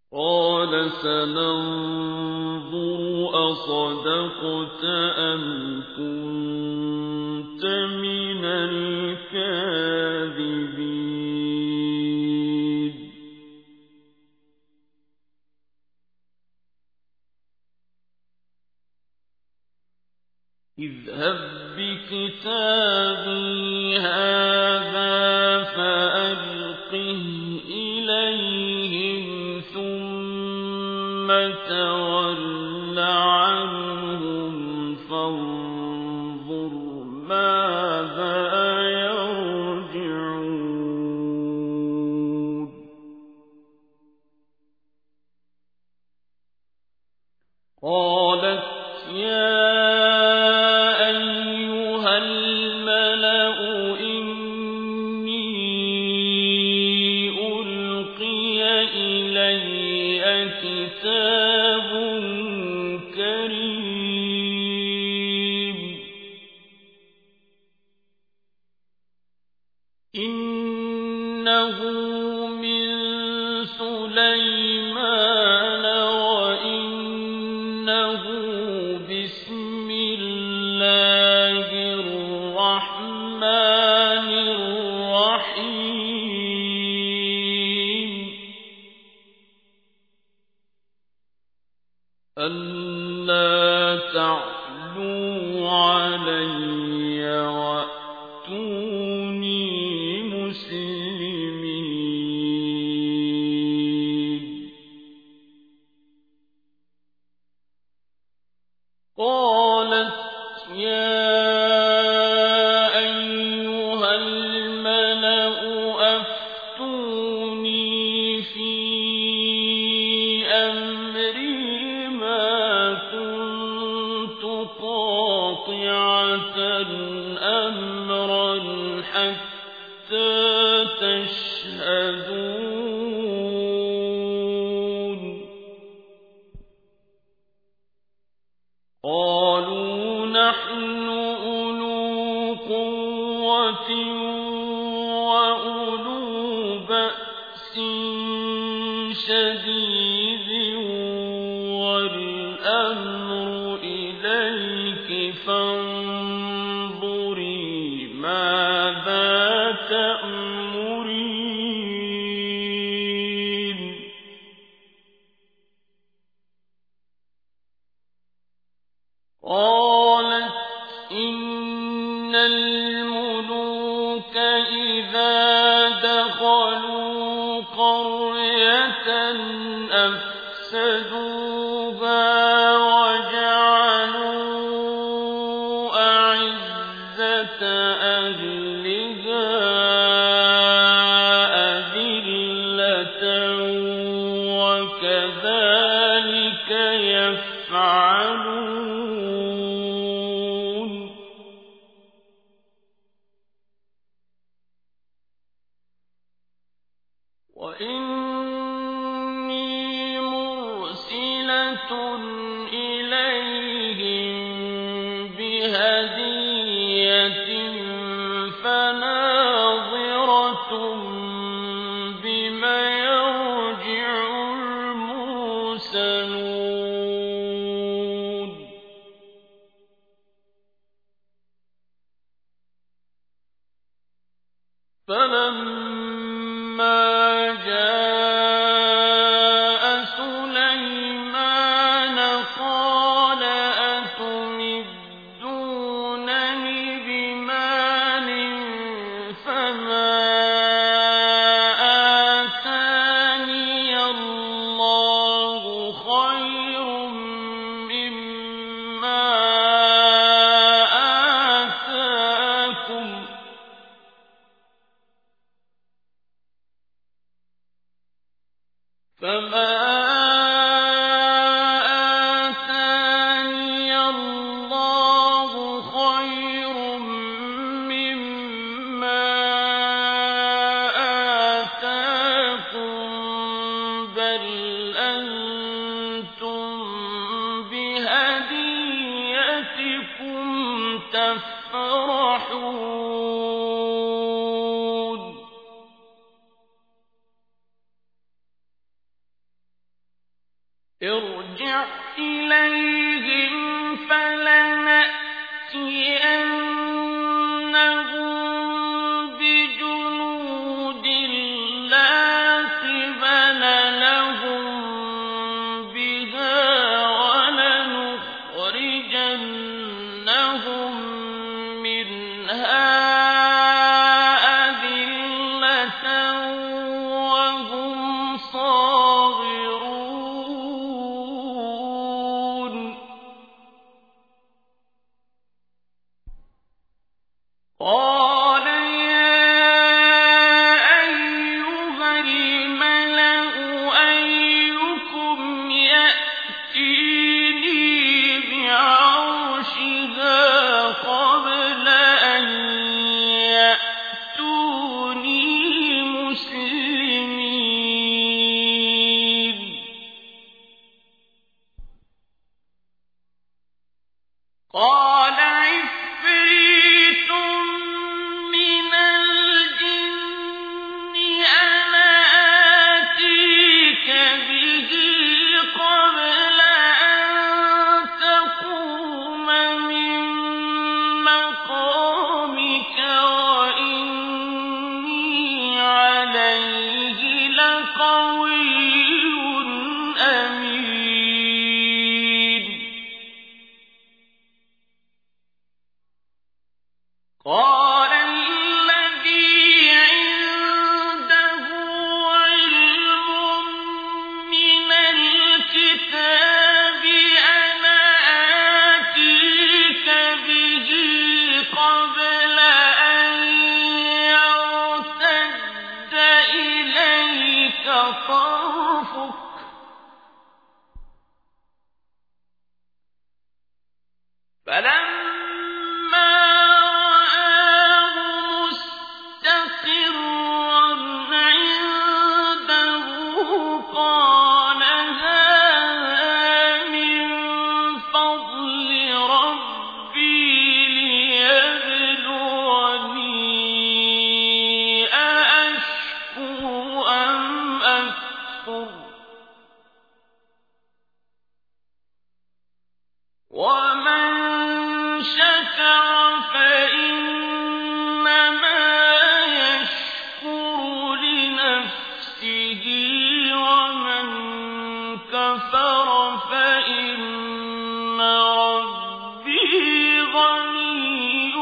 قال سننظر أصدقت أم كنت من الكاذبين اذهب بكتابي هذا فألقه إليهم ثم تول عنهم فانظر ماذا يرجعون قالت يا أيها الملأ إني ألقي إلي كتاب كريم إنه من سليمان وإنه بسم الله الرحمن الرحيم ألا تعلوا علي وأتوني مسلمين قالت يا أيها الملأ أفتوني في أمري ما كنت قاطعة أمرا حتى تشهدون قالوا نحن أولو قوة وأولو بأس شديد والأمر إليك فانظري ماذا تأمرين قالت إن الملوك إذا دخلوا قرية أفسدوها وجعلوا أعزة أهلها أذلة وكذلك يفعلون وإني مرسلة إليهم بهدية فناظرة بما يرجع المرسلون فلما جاء سليمان قال أتمدونني بمال فما آتاني الله خير مما آتاكم فما آتاني الله خير مما آتاكم بل أنتم بهديتكم تفرحون ارجع إليهم فلنأتينهم بجنود لا قبل لهم بها ولنخرجنهم منها أذلة وهم صاغرون قال يا أيها الملأ أيكم يأتيني بعرشها قبل أن يأتوني مسلمين قال عفريت من الجن أنا آتيك به قبل أن تقوم من مقامك وإني عليه لقوي أمين قال الذي عنده علم من الكتاب أنا آتيك به قبل أن يرتد إليك طرفك فلما رآه مستقرا عنده قال هذا من فضل ربي ليبلوني أأشكر أم أكفر ومن شكر فإنما يشكر لنفسه ومن كفر فإن ربي غني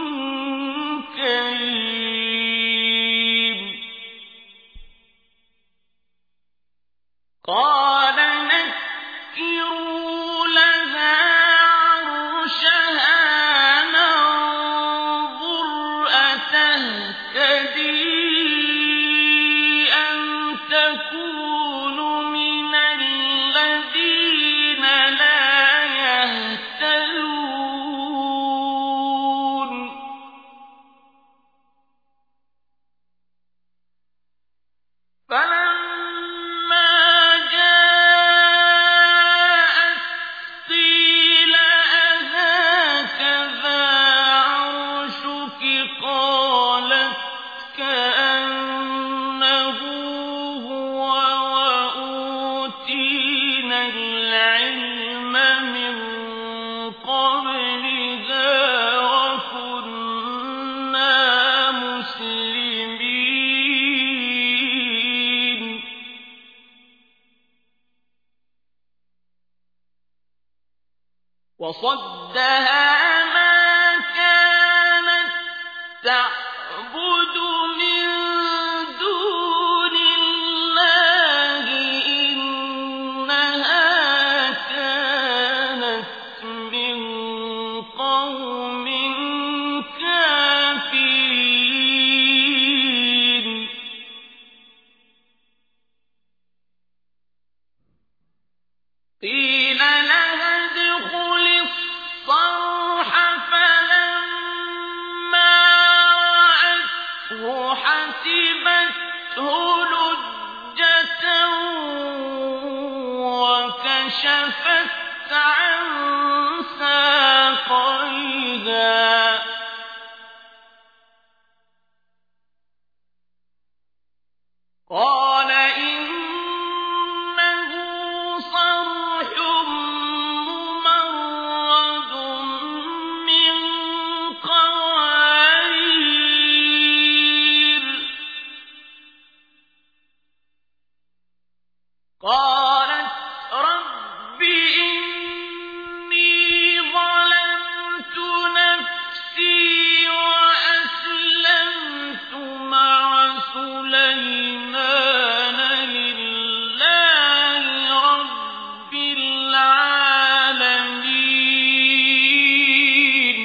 كريم قال نكروا لها عرشها ننظر أتهتدي أم تكون من الذين لا يهتدون فلما جاءت قيل أهكذا عرشك قالت كأنه هو وأوتينا العلم من قبلها وكنا مسلمين وصدها ما كانت تعبد من دون الله إنها كانت من قوم كافرين قيل لها ادخل الصرح فلما رأته حسبته لجة وكشفت عن ساقيها قال إنه صرح قالت رب إني ظلمت نفسي وأسلمت مع سليمان لله رب العالمين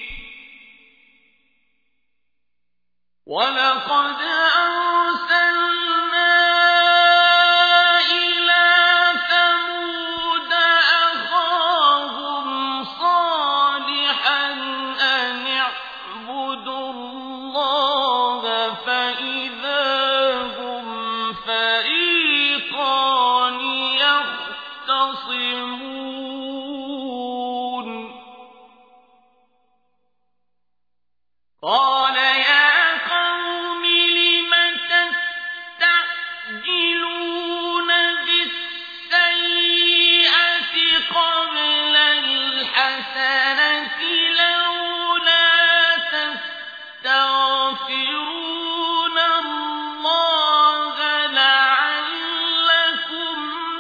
ولقد أرسلنا إلى ثمود أخاهم صالحا أن اعبدوا الله فإذا هم فريقان يختصمون قال يا قوم لم تستعجلون بالسيئة قبل الحسنة لولا تستغفرون الله لعلكم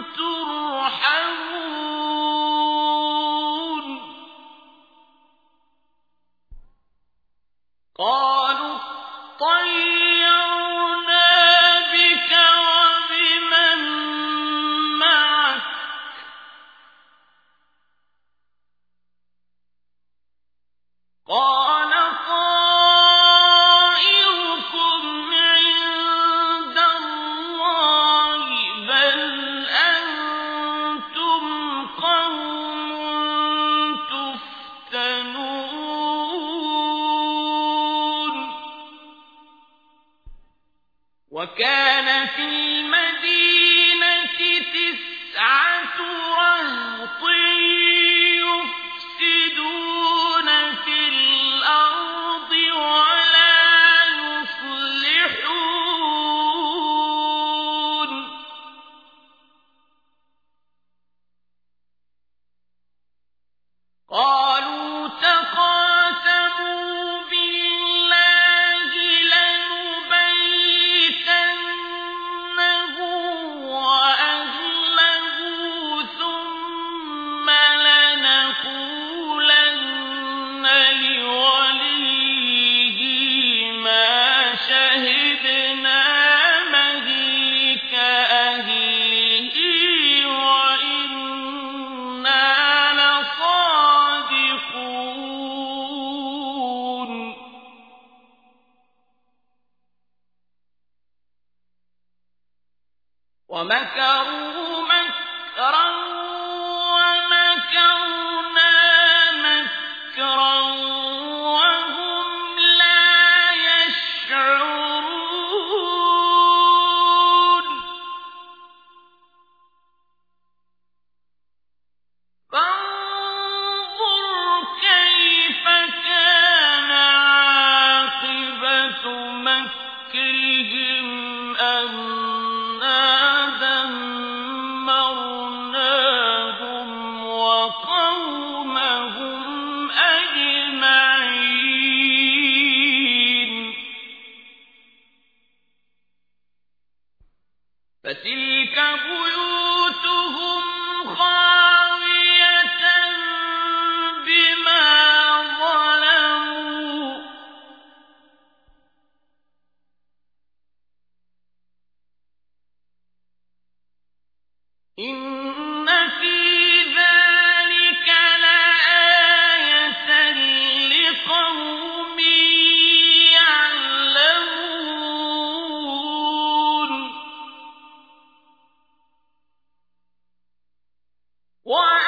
ترحمون قالوا اطيرنا بك وبمن معك قال طائركم عند الله بل أنتم قوم تفتنون وكان في المدينة 9 رهط يفسدون في الأرض ولا يصلحون قالوا تقاسموا بالله لنبيتنه وأهله ثم لنقولن لوليه ما شهدنا مهلك أهله وإنا لصادقون ومكروا مكرا ومكرنا مكرا وهم لا يشعرون فانظر كيف كان عاقبة مكرهم أنا دمرناهم وقومهم أجمعين فتلك بيوتهم خاوية بما ظلموا إن في ذلك لآية لقوم يعلمون